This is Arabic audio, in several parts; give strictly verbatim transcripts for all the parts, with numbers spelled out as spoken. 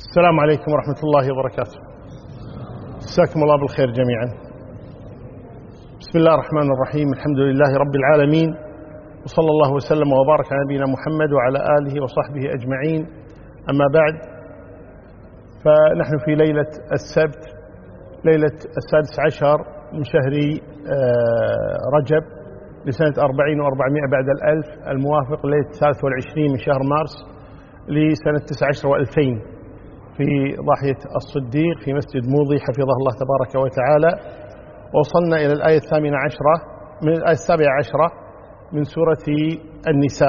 السلام عليكم ورحمة الله وبركاته. مساكم الله بالخير جميعا. بسم الله الرحمن الرحيم. الحمد لله رب العالمين، وصلى الله وسلم وبارك على نبينا محمد وعلى آله وصحبه أجمعين. أما بعد، فنحن في ليلة السبت، ليلة السادس عشر من شهر رجب لسنة أربعين وأربعمائة بعد الألف، الموافق ليلة الثالث والعشرين من شهر مارس لسنة تسع عشر وألفين، في ضاحية الصديق في مسجد موضي حفظه الله تبارك وتعالى. وصلنا إلى الآية الثامنة عشرة من الآية السابعة عشرة من سورة النساء.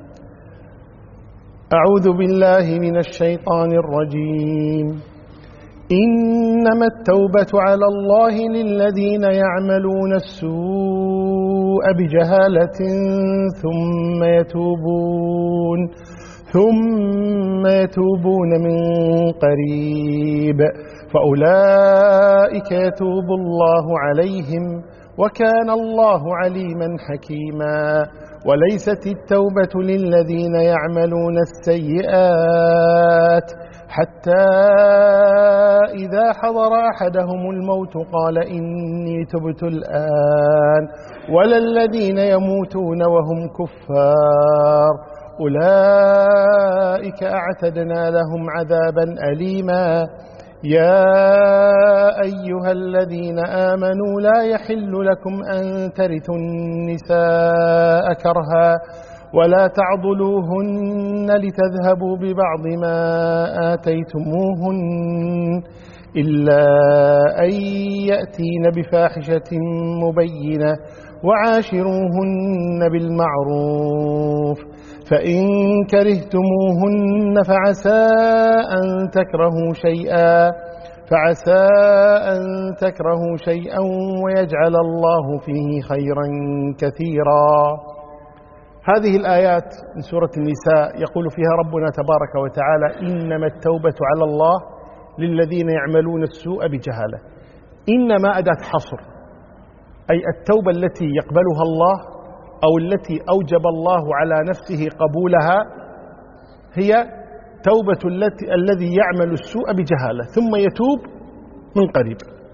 أعوذ بالله من الشيطان الرجيم. إنما التوبة على الله للذين يعملون السوء بجهالة ثم يتوبون ثم يتوبون من قريب فأولئك يتوب الله عليهم وكان الله عليما حكيما. وليست التوبة للذين يعملون السيئات حتى إذا حضر أحدهم الموت قال إني تبت الآن، ولا الذين يموتون وهم كفار أولئك أعتدنا لهم عذابا أليما. يا أيها الذين آمنوا لا يحل لكم أن ترثوا النساء كرها ولا تعضلوهن لتذهبوا ببعض ما آتيتموهن إلا أن يأتين بفاحشة مبينة وعاشروهن بالمعروف، فإن كرهتموهن فعسى أن تكرهوا شيئا فعسى أن تكرهوا شيئا ويجعل الله فيه خيرا كثيرا. هذه الآيات من سورة النساء يقول فيها ربنا تبارك وتعالى: إنما التوبة على الله للذين يعملون السوء بجهالة. إنما أداة حصر، أي التوبة التي يقبلها الله أو التي أوجب الله على نفسه قبولها هي توبة التي الذي يعمل السوء بجهالة ثم يتوب من قريب.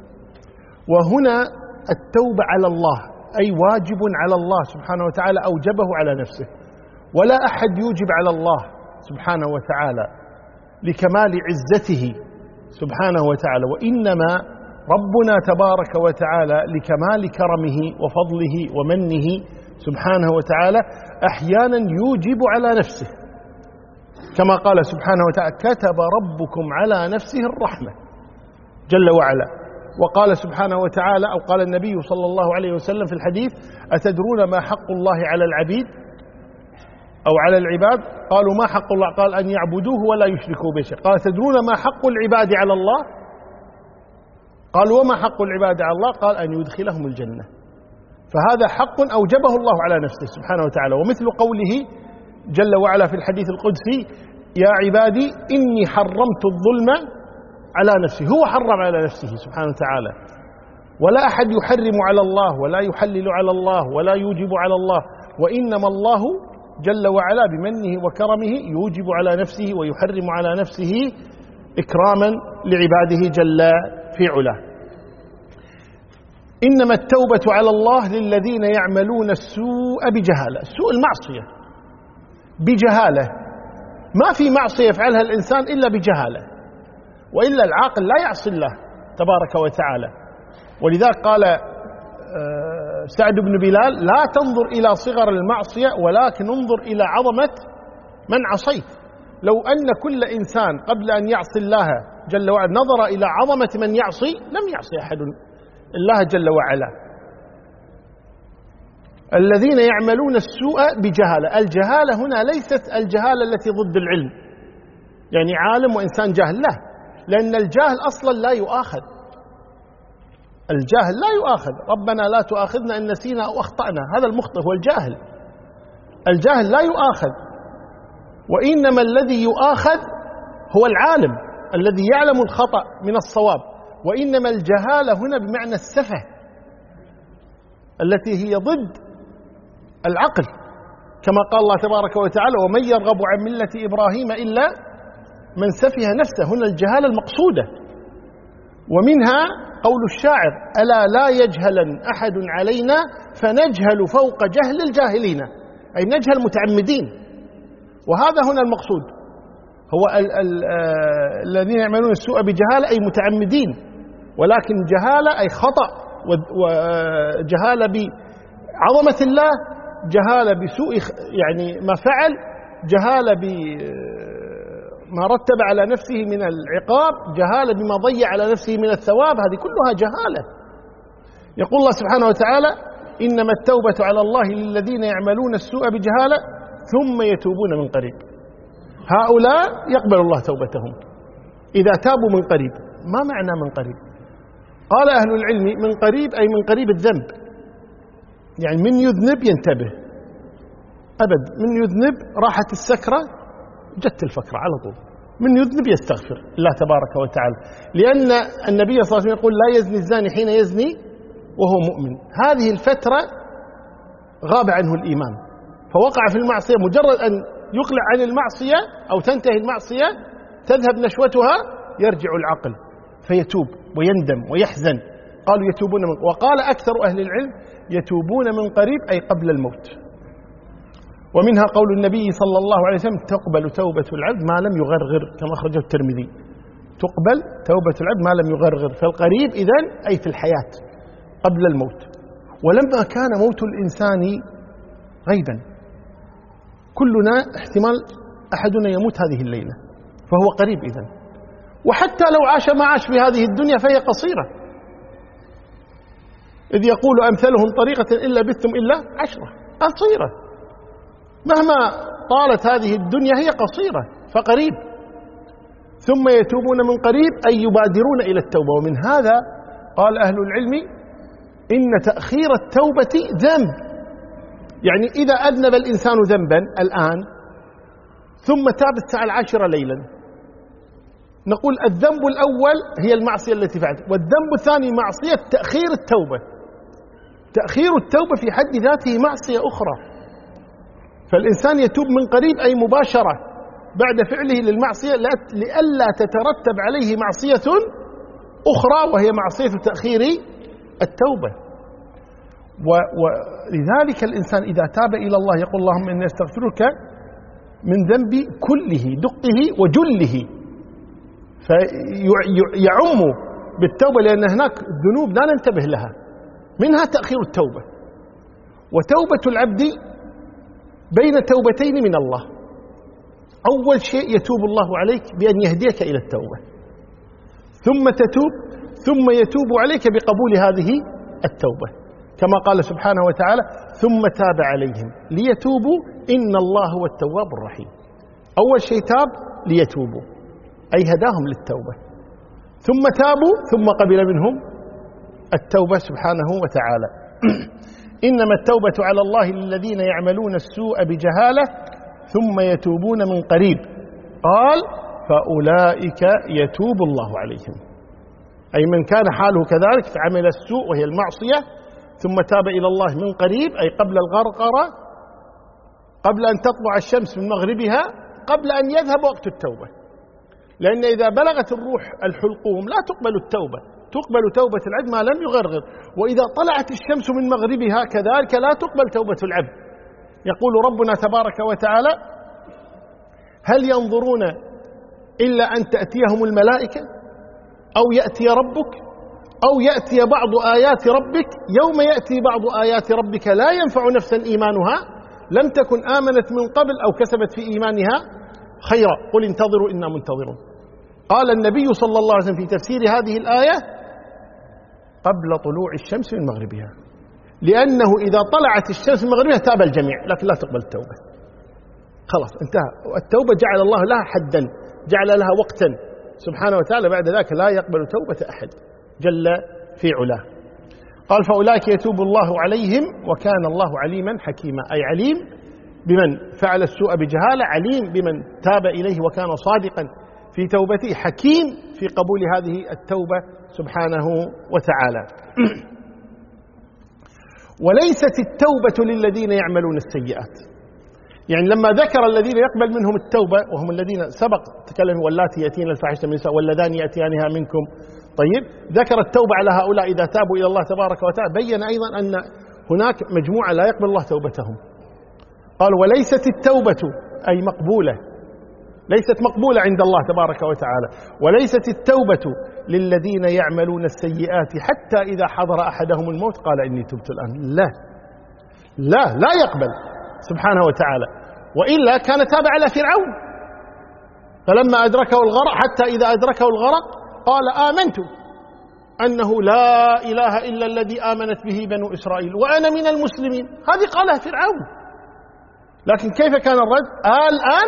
وهنا التوبة على الله أي واجب على الله سبحانه وتعالى، أوجبه على نفسه، ولا أحد يوجب على الله سبحانه وتعالى لكمال عزته سبحانه وتعالى، وإنما ربنا تبارك وتعالى لكمال كرمه وفضله ومنه سبحانه وتعالى أحيانا يوجب على نفسه، كما قال سبحانه وتعالى: كتب ربكم على نفسه الرحمة جل وعلا. وقال سبحانه وتعالى، أو قال النبي صلى الله عليه وسلم في الحديث: أتدرون ما حق الله على العبيد أو على العباد؟ قالوا: ما حق الله؟ قال: أن يعبدوه ولا يشركوا به شيئا. قال: تدرون ما حق العباد على الله؟ قالوا: وما حق العباد على الله؟ قال: أن يدخلهم الجنة. فهذا حق أوجبه الله على نفسه سبحانه وتعالى، ومثل قوله جل وعلا في الحديث القدسي: يا عبادي إني حرمت الظلم على نفسي. هو حرم على نفسه سبحانه وتعالى، ولا أحد يحرم على الله ولا يحلل على الله ولا يوجب على الله، وإنما الله جل وعلا بمنه وكرمه يوجب على نفسه ويحرم على نفسه إكراما لعباده جل في علاه. إنما التوبة على الله للذين يعملون السوء بجهالة. السوء المعصية بجهالة، ما في معصية يفعلها الإنسان إلا بجهالة، وإلا العاقل لا يعصي الله تبارك وتعالى. ولذلك قال سعد بن بلال: لا تنظر إلى صغر المعصية ولكن انظر إلى عظمة من عصيت. لو أن كل إنسان قبل أن يعصي الله جل وعلا نظر إلى عظمة من يعصي لم يعصي أحد الله جل وعلا. الذين يعملون السوء بجهالة. الجهالة هنا ليست الجهالة التي ضد العلم، يعني عالم وإنسان جاهل، لا، لأن الجاهل أصلا لا يؤاخذ. الجاهل لا يؤاخذ. ربنا لا تؤاخذنا إن نسينا أو أخطأنا، هذا المخطئ هو الجاهل. الجاهل لا يؤاخذ، وإنما الذي يؤاخذ هو العالم الذي يعلم الخطأ من الصواب. وإنما الجهالة هنا بمعنى السفه التي هي ضد العقل، كما قال الله تبارك وتعالى: ومن يرغب عن ملة إبراهيم إلا من سفه نفسه، هنا الجهالة المقصودة. ومنها قول الشاعر: ألا لا يجهلن أحد علينا فنجهل فوق جهل الجاهلين، أي نجهل متعمدين. وهذا هنا المقصود، هو ال ال آه الذين يعملون السوء بجهالة أي متعمدين، ولكن جهالة أي خطأ، وجهالة بعظمة الله، جهالة بسوء يعني ما فعل، جهالة بما رتب على نفسه من العقاب، جهالة بما ضيع على نفسه من الثواب، هذه كلها جهالة. يقول الله سبحانه وتعالى: إنما التوبة على الله للذين يعملون السوء بجهالة ثم يتوبون من قريب. هؤلاء يقبل الله توبتهم إذا تابوا من قريب. ما معنى من قريب؟ قال أهل العلم: من قريب أي من قريب الذنب، يعني من يذنب ينتبه أبد، من يذنب راحت السكرة جت الفكرة على طول، من يذنب يستغفر الله تبارك وتعالى، لأن النبي صلى الله عليه وسلم يقول: لا يزني الزاني حين يزني وهو مؤمن. هذه الفترة غاب عنه الإيمان فوقع في المعصية، مجرد أن يقلع عن المعصية أو تنتهي المعصية تذهب نشوتها يرجع العقل فيتوب ويندم ويحزن. قالوا يتوبون من، وقال أكثر أهل العلم: يتوبون من قريب أي قبل الموت. ومنها قول النبي صلى الله عليه وسلم: تقبل توبة العبد ما لم يغرغر، كما أخرجه الترمذي. تقبل توبة العبد ما لم يغرغر، فالقريب إذن أي في الحياة قبل الموت. ولما كان موت الإنسان غيبا، كلنا احتمال أحدنا يموت هذه الليلة، فهو قريب إذن. وحتى لو عاش ما عاش في هذه الدنيا فهي قصيرة، إذ يقول أمثلهم طريقة إلا بثم إلا عشرة، قصيرة، مهما طالت هذه الدنيا هي قصيرة، فقريب. ثم يتوبون من قريب أي يبادرون إلى التوبة. ومن هذا قال أهل العلم: إن تأخير التوبة ذنب، يعني إذا أذنب الإنسان ذنبا الآن ثم تاب الساعة العاشرة ليلا، نقول الذنب الأول هي المعصية التي فعلت، والذنب الثاني معصية تأخير التوبة. تأخير التوبة في حد ذاته معصية أخرى، فالإنسان يتوب من قريب أي مباشرة بعد فعله للمعصية لئلا تترتب عليه معصية أخرى وهي معصية تأخير التوبة. ولذلك الإنسان إذا تاب إلى الله يقول: اللهم إني أستغفرك من ذنبي كله دقه وجله، فيعم بالتوبة، لأن هناك ذنوب لا ننتبه لها، منها تأخير التوبة. وتوبة العبد بين توبتين من الله، أول شيء يتوب الله عليك بأن يهديك إلى التوبة، ثم تتوب، ثم يتوب عليك بقبول هذه التوبة، كما قال سبحانه وتعالى: ثم تاب عليهم ليتوبوا إن الله هو التواب الرحيم. أول شيء تاب ليتوبوا أي هداهم للتوبة، ثم تابوا ثم قبل منهم التوبة سبحانه وتعالى. إنما التوبة على الله للذين يعملون السوء بجهالة ثم يتوبون من قريب، قال: فأولئك يتوب الله عليهم، أي من كان حاله كذلك فعمل السوء وهي المعصية ثم تاب إلى الله من قريب، أي قبل الغرقرة، قبل أن تطلع الشمس من مغربها، قبل أن يذهب وقت التوبة، لأن إذا بلغت الروح الحلقوم لا تقبل التوبة، تقبل توبة العبد ما لم يغرغر، وإذا طلعت الشمس من مغربها كذلك لا تقبل توبة العبد. يقول ربنا تبارك وتعالى: هل ينظرون إلا أن تأتيهم الملائكة أو يأتي ربك أو يأتي بعض آيات ربك، يوم يأتي بعض آيات ربك لا ينفع نفسا إيمانها لم تكن آمنت من قبل أو كسبت في إيمانها خيرا قل انتظروا إنا منتظرون. قال النبي صلى الله عليه وسلم في تفسير هذه الآية: قبل طلوع الشمس من مغربها، لأنه إذا طلعت الشمس من مغربها تاب الجميع، لكن لا تقبل التوبة، خلاص انتهى. التوبة جعل الله لها حدا، جعل لها وقتا سبحانه وتعالى، بعد ذلك لا يقبل توبة أحد جل في علاه. قال: فأولئك يتوب الله عليهم وكان الله عليما حكيما، أي عليم بمن فعل السوء بجهالة، عليم بمن تاب إليه وكان صادقا في توبته، حكيم في قبول هذه التوبة سبحانه وتعالى. وليست التوبة للذين يعملون السيئات، يعني لما ذكر الذين يقبل منهم التوبة وهم الذين سبق تكلم واللاتي يأتين الفاحشة من النساء واللذان يأتيانها منكم، طيب ذكر التوبة على هؤلاء إذا تابوا إلى الله تبارك وتعالى، بين أيضا أن هناك مجموعة لا يقبل الله توبتهم. قال وليست التوبة أي مقبولة، ليست مقبولة عند الله تبارك وتعالى، وليست التوبة للذين يعملون السيئات حتى إذا حضر أحدهم الموت قال إني تبت الآن. لا لا لا يقبل سبحانه وتعالى، وإلا كان تاب على فرعون فلما أدركه الغرق، حتى إذا أدركه الغرق قال آمنت أنه لا إله إلا الذي آمنت به بنو إسرائيل وأنا من المسلمين. هذه قالها فرعون، لكن كيف كان الرد؟ آه الآن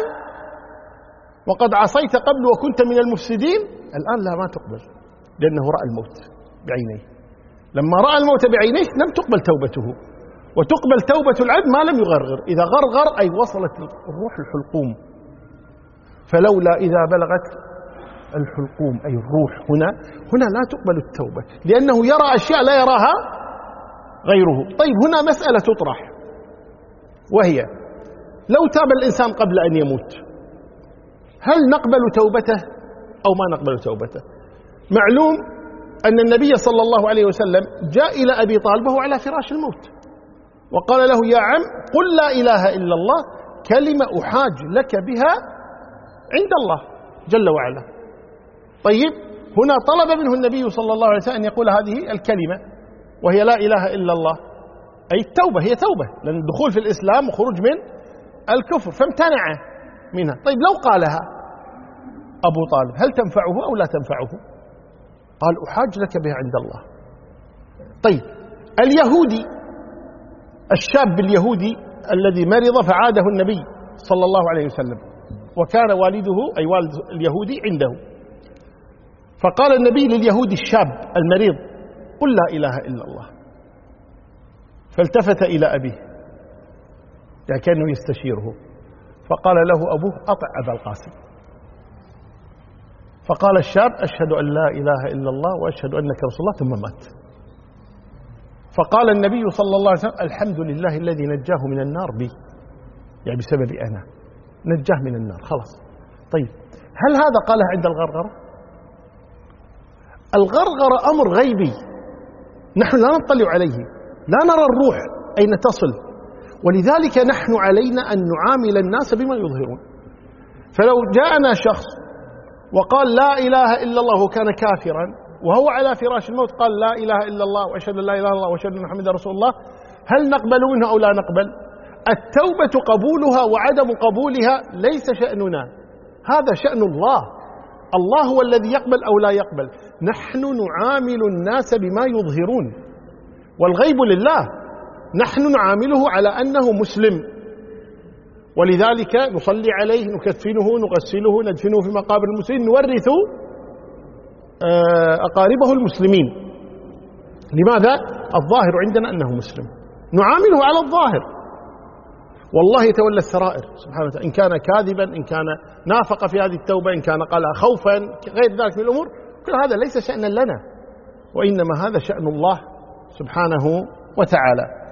وقد عصيت قبل وكنت من المفسدين. الآن لا، ما تقبل، لأنه رأى الموت بعينيه. لما رأى الموت بعينيه لم تقبل توبته، وتقبل توبة العبد ما لم يغرغر. إذا غرغر أي وصلت الروح الحلقوم، فلولا إذا بلغت الحلقوم أي الروح، هنا هنا لا تقبل التوبة، لأنه يرى أشياء لا يراها غيره. طيب هنا مسألة تطرح، وهي لو تاب الإنسان قبل أن يموت هل نقبل توبته أو ما نقبل توبته؟ معلوم أن النبي صلى الله عليه وسلم جاء إلى أبي طالب وهو على فراش الموت وقال له يا عم قل لا إله إلا الله كلمة أحاج لك بها عند الله جل وعلا. طيب هنا طلب منه النبي صلى الله عليه وسلم أن يقول هذه الكلمة وهي لا إله إلا الله، أي التوبة، هي توبة، لأن الدخول في الإسلام وخروج من الكفر، فامتنع منها. طيب لو قالها أبو طالب هل تنفعه أو لا تنفعه؟ قال أحاج لك بها عند الله. طيب اليهودي، الشاب اليهودي الذي مرض فعاده النبي صلى الله عليه وسلم، وكان والده أي والد اليهودي عنده، فقال النبي لليهودي الشاب المريض قل لا إله إلا الله، فالتفت إلى أبيه يعني كأنه يستشيره، فقال له أبوه أطع أبا القاسم. فقال الشاب أشهد أن لا إله إلا الله وأشهد أنك رسول الله، ثم مات. فقال النبي صلى الله عليه وسلم الحمد لله الذي نجاه من النار بي، يعني بسبب أنا نجاه من النار، خلاص. طيب هل هذا قالها عند الغرغرة؟ الغرغرة أمر غيبي نحن لا نطلع عليه، لا نرى الروح أين تصل، ولذلك نحن علينا أن نعامل الناس بما يظهرون. فلو جاءنا شخص وقال لا إله إلا الله وكان كافرا وهو على فراش الموت قال لا إله إلا الله وأشهد أن لا إله إلا الله وأشهد أن محمدا رسول الله، هل نقبل منه أو لا نقبل؟ التوبة قبولها وعدم قبولها ليس شأننا، هذا شأن الله. الله هو الذي يقبل أو لا يقبل، نحن نعامل الناس بما يظهرون، والغيب لله، نحن نعامله على أنه مسلم، ولذلك نصلي عليه، نكفنه، نغسله، ندفنه في مقابر المسلمين، نورث أقاربه المسلمين. لماذا؟ الظاهر عندنا أنه مسلم، نعامله على الظاهر، والله يتولى السرائر سبحانه وتعالى، إن كان كاذبا، إن كان نافق في هذه التوبة، إن كان قال خوفا، غير ذلك من الأمور، كل هذا ليس شأنا لنا، وإنما هذا شأن الله سبحانه وتعالى.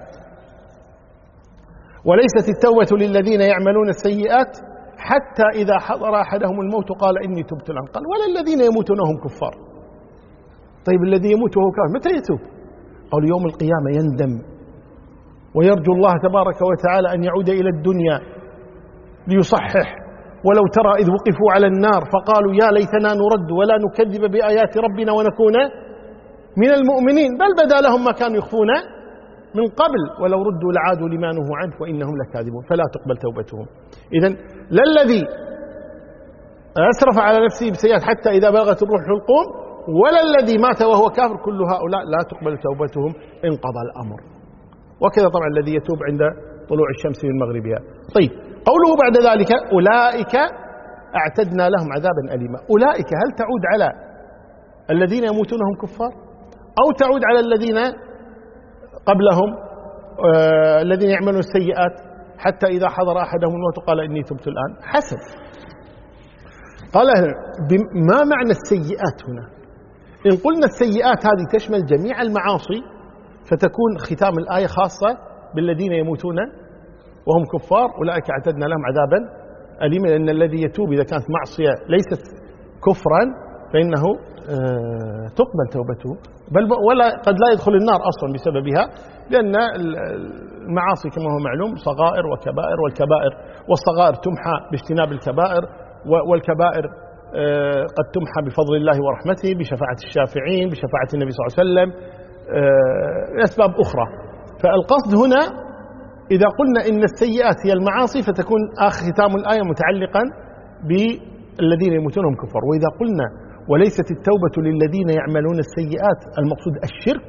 وليست التوبة للذين يعملون السيئات حتى إذا حضر أحدهم الموت قال إني تبت الآن، قال ولا الذين يموتون هم كفار. طيب الذي يموت وهو كافر متى يتوب؟ قال يوم القيامة يندم ويرجو الله تبارك وتعالى أن يعود إلى الدنيا ليصحح. ولو ترى إذ وقفوا على النار فقالوا يا ليتنا نرد ولا نكذب بآيات ربنا ونكون من المؤمنين، بل بدا لهم ما كانوا يخفون من قبل ولو ردوا لعادوا لما نهوا عنه وإنهم لكاذبون، فلا تقبل توبتهم. إذن لا الذي أسرف على نفسه بسيئات حتى إذا بلغت الروح الحلقوم، ولا الذي مات وهو كافر، كل هؤلاء لا تقبل توبتهم، انقضى الأمر. وكذا طبعا الذي يتوب عند طلوع الشمس من مغربها. طيب قوله بعد ذلك أولئك أعتدنا لهم عذابا أليما، أولئك هل تعود على الذين يموتون هم كفار أو تعود على الذين قبلهم آه الذين يعملون السيئات حتى إذا حضر أحدهم الموت قال إني تبت الآن؟ حسب. قال ما معنى السيئات هنا؟ إن قلنا السيئات هذه تشمل جميع المعاصي فتكون ختام الآية خاصة بالذين يموتون وهم كفار أولئك اعتدنا لهم عذابا أليما، لأن الذي يتوب إذا كانت معصية ليست كفرا فإنه تقبل توبته، بل ولا قد لا يدخل النار أصلا بسببها، لأن المعاصي كما هو معلوم صغائر وكبائر، والكبائر والصغائر تمحى باجتناب الكبائر، والكبائر قد تمحى بفضل الله ورحمته بشفاعة الشافعين بشفاعة النبي صلى الله عليه وسلم لأسباب أخرى. فالقصد هنا إذا قلنا إن السيئات هي المعاصي فتكون آخر ختام الآية متعلقا بالذين يموتون هم كفار. وإذا قلنا وليست التوبة للذين يعملون السيئات المقصود الشرك،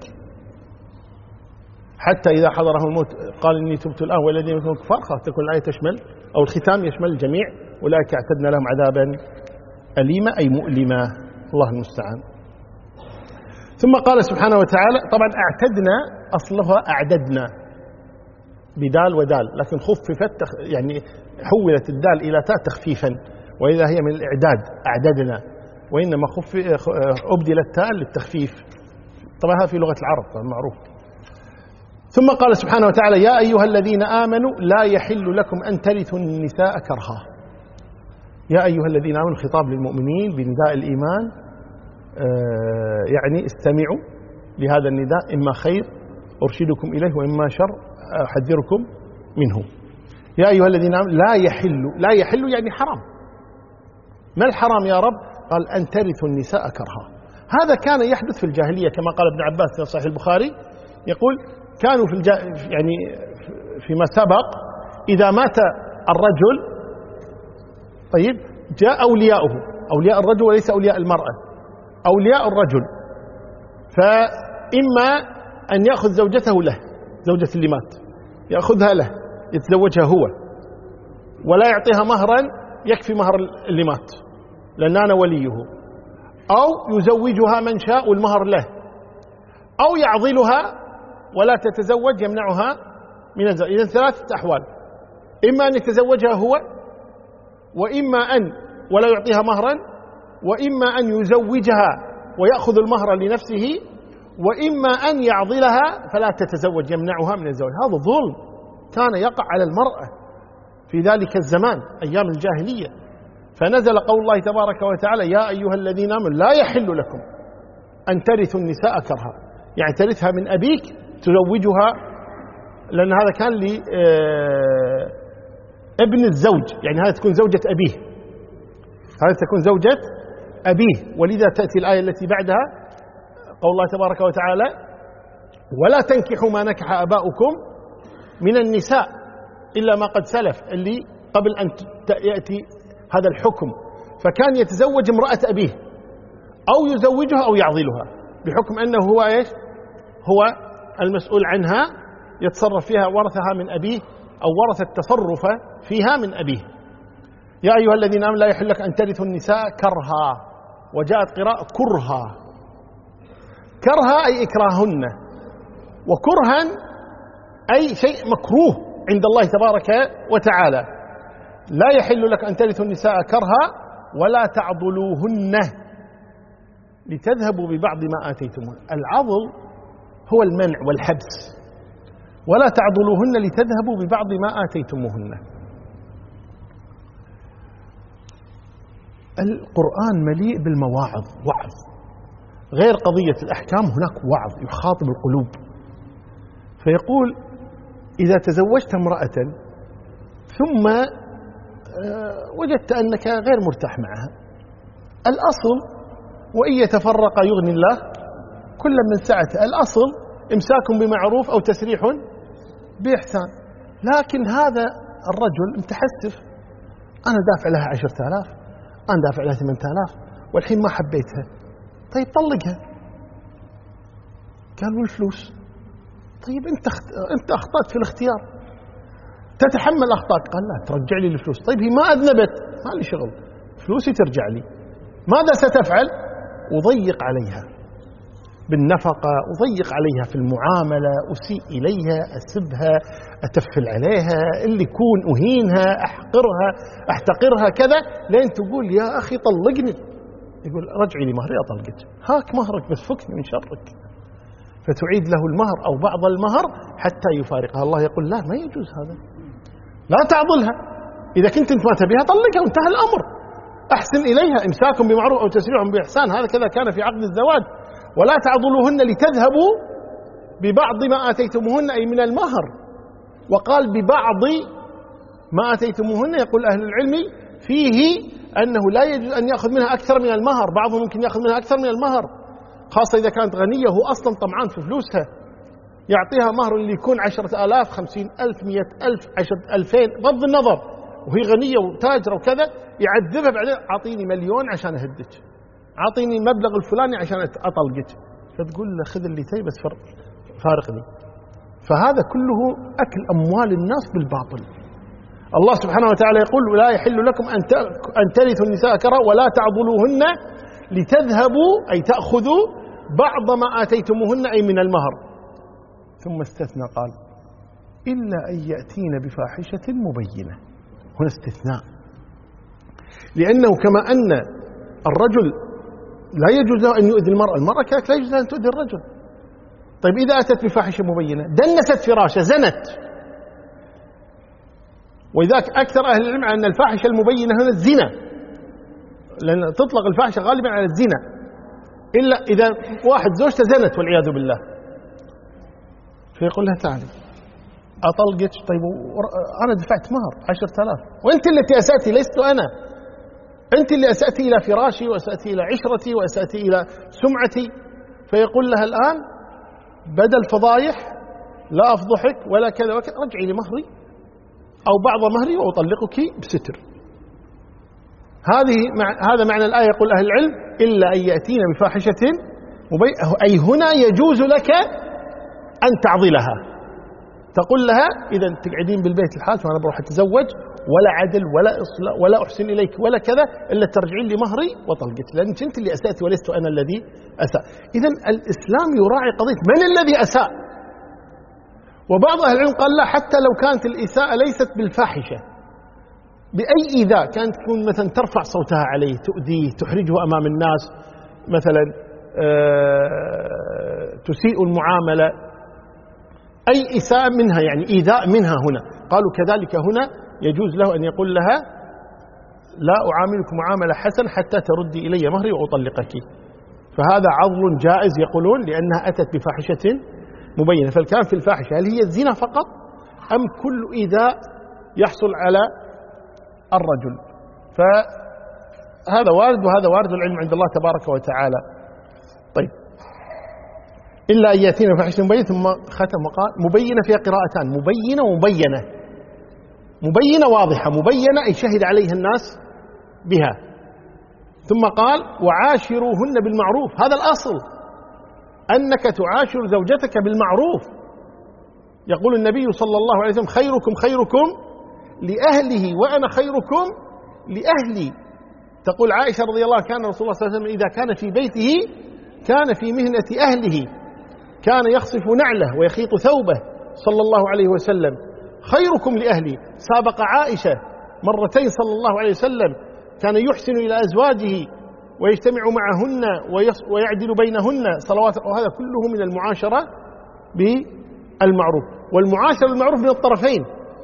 حتى إذا حضرهم الموت قال إني تبت الآن والذين يموتون كفار، تكون الآية تشمل أو الختام يشمل الجميع، أولئك اعتدنا لهم عذابا أليما أي مؤلما، الله المستعان. ثم قال سبحانه وتعالى، طبعا اعتدنا أصلها أعددنا بدال ودال، لكن خففت يعني حولت الدال إلى تاء تخفيفا، وإذا هي من الإعداد أعددنا، وإنما خف أبدلت تاء للتخفيف، طبعا هذا في لغة العرب طبعا معروف. ثم قال سبحانه وتعالى يا أيها الذين آمنوا لا يحل لكم أن ترثوا النساء كرها. يا أيها الذين آمنوا خطاب للمؤمنين بنداء الإيمان، آه يعني استمعوا لهذا النداء، إما خير أرشدكم إليه وإما شر أحذركم منه. يا أيها الذين آمنوا لا يحل، لا يحل يعني حرام. ما الحرام يا رب؟ قال أن ترثوا النساء كرها. هذا كان يحدث في الجاهلية كما قال ابن عباس في صحيح البخاري، يقول كانوا في الجا... يعني فيما سبق إذا مات الرجل طيب جاء أولياؤه، أولياء الرجل وليس أولياء المرأة، أولياء الرجل، فإما أن يأخذ زوجته له، زوجة اللي مات يأخذها له يتزوجها هو ولا يعطيها مهرا يكفي مهر اللي مات لأن أنا وليه، أو يزوجها من شاء والمهر له، أو يعضلها ولا تتزوج يمنعها من الزواج. إذن ثلاثة أحوال، إما أن يتزوجها هو، وإما أن ولا يعطيها مهرا، وإما أن يزوجها ويأخذ المهر لنفسه، وإما أن يعضلها فلا تتزوج يمنعها من الزواج. هذا ظلم كان يقع على المرأة في ذلك الزمان أيام الجاهلية، فنزل قول الله تبارك وتعالى يا أيها الذين آمنوا لا يحل لكم أن ترثوا النساء كرها، يعني ترثها من أبيك تزوجها، لأن هذا كان لابن الزوج، يعني هذا تكون زوجة أبيه، هذا تكون زوجة أبيه. ولذا تأتي الآية التي بعدها قول الله تبارك وتعالى ولا تنكحوا ما نكح آباؤكم من النساء إلا ما قد سلف، اللي قبل أن يأتي هذا الحكم، فكان يتزوج امرأة أبيه أو يزوجها أو يعضلها بحكم أنه هو إيش؟ هو المسؤول عنها، يتصرف فيها، ورثها من أبيه أو ورث التصرف فيها من أبيه. يا أيها الذين آمنوا لا يحل لك أن ترثوا النساء كرها، وجاءت قراءة كرها، كرها أي إكراهن، وكرها أي شيء مكروه عند الله تبارك وتعالى. لا يحل لك أن ترثوا النساء كرها ولا تعضلوهن لتذهبوا ببعض ما آتيتموهن. العضل هو المنع والحبس، ولا تعضلوهن لتذهبوا ببعض ما آتيتموهن. القرآن مليء بالمواعظ، وعظ غير قضية الأحكام، هناك وعظ يخاطب القلوب. فيقول إذا تزوجت امرأة ثم وجدت أنك غير مرتاح معها، الأصل وإن يتفرق يغني الله كل من سعته، الأصل إمساك بمعروف أو تسريح بإحسان. لكن هذا الرجل متحسف، أنا دافع لها عشرة آلاف، أنا دافع لها ثمانية آلاف، والحين ما حبيتها، طيب طلقها. قال والفلوس؟ طيب أنت أنت أخطأت في الاختيار، تتحمل أخطاء. قال لا ترجع لي الفلوس. طيب هي ما أذنبت، ما لي شغل، فلوسي ترجع لي. ماذا ستفعل؟ أضيق عليها بالنفقة، أضيق عليها في المعاملة، أسيء إليها، أسبها، أتفل عليها، اللي يكون أهينها، أحقرها، أحتقرها كذا، لين تقول يا أخي طلقني. يقول رجعي لي مهري أطلقك، هاك مهرك بس فكني من شرك. فتعيد له المهر أو بعض المهر حتى يفارقها. الله يقول لا، ما يجوز هذا، لا تعضلها، إذا كنت أنت ما تبيها طلقها وانتهى الأمر. أحسن إليها، إمساك بمعروف أو تسريح بإحسان، هذا كذا كان في عقد الزواج. ولا تعضلوهن لتذهبوا ببعض ما آتيتموهن أي من المهر. وقال ببعض ما آتيتموهن، يقول أهل العلم فيه أنه لا يجوز أن يأخذ منها أكثر من المهر، بعضهم ممكن يأخذ منها أكثر من المهر، خاصة إذا كانت غنية هو أصلا طمعان في فلوسها، يعطيها مهر اللي يكون عشرة آلاف، خمسين ألف، مئة ألف، عشرة ألفين، بغض النظر، وهي غنية وتاجرة وكذا، يعذبها بعدين، أعطيني مليون عشان أهدك، أعطيني مبلغ الفلاني عشان أطلقك، فتقول له خذ اللي تي بس فارقني. فهذا كله أكل أموال الناس بالباطل. الله سبحانه وتعالى يقول ولا يحل لكم أن ترثوا النساء كرها ولا تعضلوهن لتذهبوا أي تأخذوا بعض ما آتيتموهن أي من المهر. ثم استثنى قال إلا أن يأتين بفاحشة مبينة. هنا استثناء، لأنه كما أن الرجل لا يجوز له أن يؤذي المرأة، المرأة كذلك لا يجوز لها أن تؤذي الرجل. طيب إذا أتت بفاحشة مبينة، دنست فراشه، زنت، وإذاك أكثر أهل العلم أن الفاحشة المبينة هنا الزنا، لأن تطلق الفاحشة غالبا على الزنا، إلا إذا واحد زوجته زنت والعياذ بالله، فيقول لها تعالي أطلقك. طيب أنا دفعت مهر عشرة آلاف وأنت التي أسأتي، لست أنا، أنت اللي أسأتي إلى فراشي وأسأتي إلى عشرتي وأسأتي إلى سمعتي. فيقول لها الآن بدل فضايح لا أفضحك ولا كذا وكذا، رجعي لي مهري أو بعض مهري وأطلقك بستر. هذه مع هذا معنى الآية. يقول أهل العلم إلا أن يأتين بفاحشة مبينة، أي هنا يجوز لك أن تعضلها، تقول لها إذا تقعدين بالبيت الحال فأنا بروح أتزوج، ولا عدل ولا إصلاح ولا أحسن إليك ولا كذا، إلا ترجعين لي مهري وطلقت، لأن أنت اللي أسأت ولست أنا الذي أساء. إذن الإسلام يراعي قضية من الذي أساء. وبعض أهل العلم قال لا، حتى لو كانت الإساءة ليست بالفاحشة، بأي إيذاء كانت تكون مثلا ترفع صوتها عليه، تؤذيه، تحرجه أمام الناس، مثلا تسيء المعاملة، أي إساءة منها يعني إيذاء منها هنا، قالوا كذلك هنا يجوز له أن يقول لها لا أعاملك معاملة حسن حتى تردي إلي مهري وأطلقك. فهذا عضل جائز يقولون، لأنها أتت بفاحشة مبينة. فالكلام في الفاحشة هل هي الزنا فقط أم كل إيذاء يحصل على الرجل؟ فهذا وارد وهذا وارد، العلم عند الله تبارك وتعالى. طيب إلا أن يأتينا بفاحشة مبينة، ثم ختم وقال مبينة فيها قراءتان، مبينة ومبينة. مبينة واضحة، مبينة أي شهد عليها الناس بها. ثم قال وعاشروهن بالمعروف، هذا الأصل أنك تعاشر زوجتك بالمعروف. يقول النبي صلى الله عليه وسلم خيركم خيركم لأهله وأنا خيركم لأهلي. تقول عائشة رضي الله عنها كان رسول الله صلى الله عليه وسلم إذا كان في بيته كان في مهنة أهله، كان يخصف نعله ويخيط ثوبه صلى الله عليه وسلم. خيركم لأهلي، سابق عائشة مرتين صلى الله عليه وسلم، كان يحسن إلى أزواجه ويجتمع معهن ويعدل بينهن صلوات، وهذا كله من المعاشرة بالمعروف. والمعاشرة بالمعروف من الطرفين،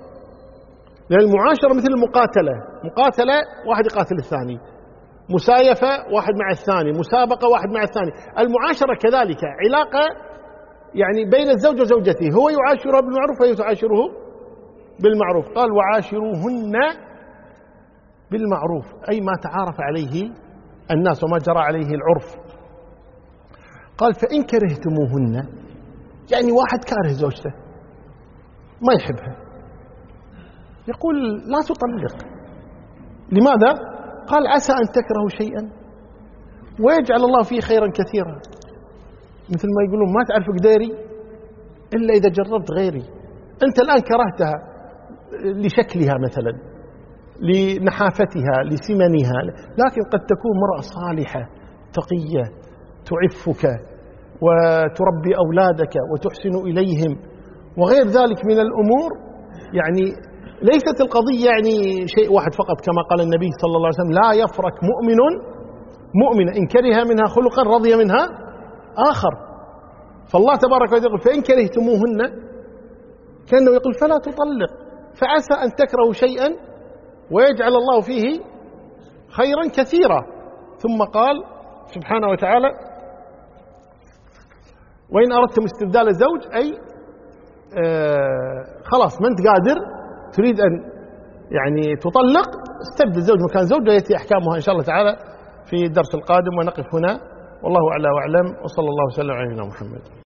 لأن المعاشرة مثل المقاتلة، مقاتلة واحد يقاتل الثاني، مسايفة واحد مع الثاني، مسابقة واحد مع الثاني. المعاشرة كذلك علاقة يعني بين الزوج وزوجته، هو يعاشرها بالمعروف وهي تعاشره بالمعروف. قال وعاشروهن بالمعروف، أي ما تعارف عليه الناس وما جرى عليه العرف. قال فإن كرهتموهن، يعني واحد كاره زوجته ما يحبها، يقول لا تطلق. لماذا؟ قال عسى أن تكرهوا شيئا ويجعل الله فيه خيرا كثيرا. مثل ما يقولون ما تعرف قديري إلا إذا جربت غيري. أنت الآن كرهتها لشكلها مثلا، لنحافتها، لسمنها، لكن قد تكون مرأة صالحة تقية تعفك وتربي أولادك وتحسن إليهم وغير ذلك من الأمور. يعني ليست القضية يعني شيء واحد فقط، كما قال النبي صلى الله عليه وسلم لا يفرك مؤمن مؤمن إن كره منها خلقا رضي منها آخر. فالله تبارك وتعالى يقول فإن كرهتموهن، كأنه يقول فلا تطلق. فعسى أن تكرهوا شيئا ويجعل الله فيه خيرا كثيرا. ثم قال سبحانه وتعالى وإن أردتم استبدال زوج، أي آه خلاص ما أنت قادر تريد أن يعني تطلق، استبدل زوج مكان زوج، ويأتي أحكامها إن شاء الله تعالى في الدرس القادم. ونقف هنا، والله أعلى وأعلم، وصلى الله وسلم على نبينا محمد.